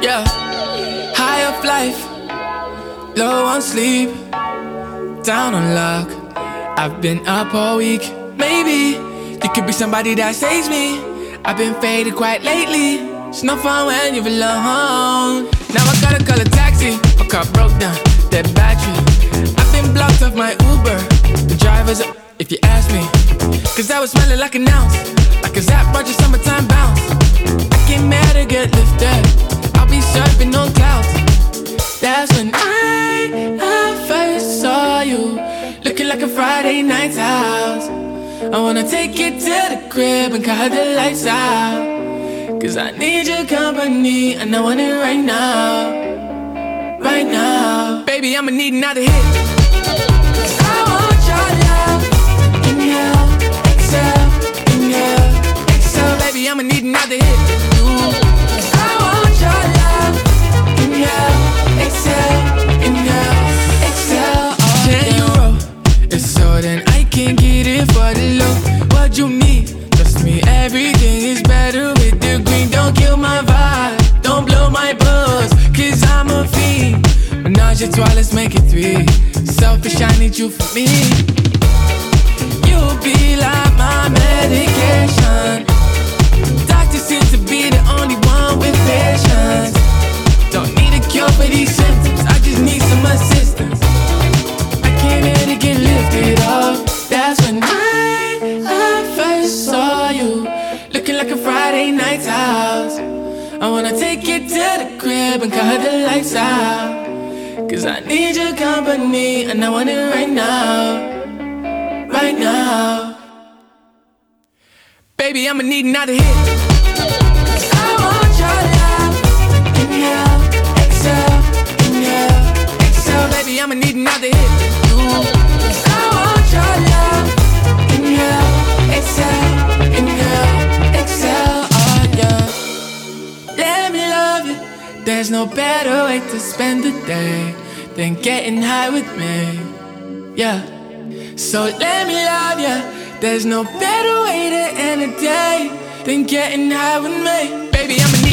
Yeah, high of life, low on sleep, down on luck. I've been up all week. Maybe you could be somebody that saves me. I've been faded quite lately. It's no fun when you're alone. Now I gotta call a taxi. My car broke down, dead battery. I've been blocked off my Uber. The driver's up, if you ask me. Cause I was smelling like an ounce, like a Zap Roger summertime bounce. I get mad to get lifted. I'll be surfing on clouds. That's when I first saw you, looking like a Friday night's house. I wanna take you to the crib and cut the lights out. Cause I need your company and I want it right now. Right now. Baby, I'ma need another hit. Cause I want your love. Inhale, exhale, inhale, exhale. Baby, I'ma need another hit. Cause I want your love. Inhale, exhale, inhale, exhale. Oh, can you roll? If so, then I can get it for the low. What you need? Trust me, everything is better with the green. Don't kill my vibe, don't blow my buzz, cause I'm a fiend. Menage a trois, let's make it three. Selfish, I need you for me. You'll be like my medication. Doctors seem to be the only one with patience. Don't need a cure for these symptoms, I just need some assistance. I came here to get lifted up. That's when I first saw you, looking like a Friday night's house. I wanna take you to the crib and cut the lights out. Cause I need your company and I want it right now. Right now. Baby, I'ma need another hit. Cause I want your love. Inhale, exhale, inhale, exhale. Baby, I'ma need another hit. Cause I want your love. Inhale, exhale, inhale, exhale. Oh yeah. Let me love you. There's no better way to spend the day than getting high with me. Yeah. So let me love you. There's no better way to end a day than getting high with me. Baby, I'ma need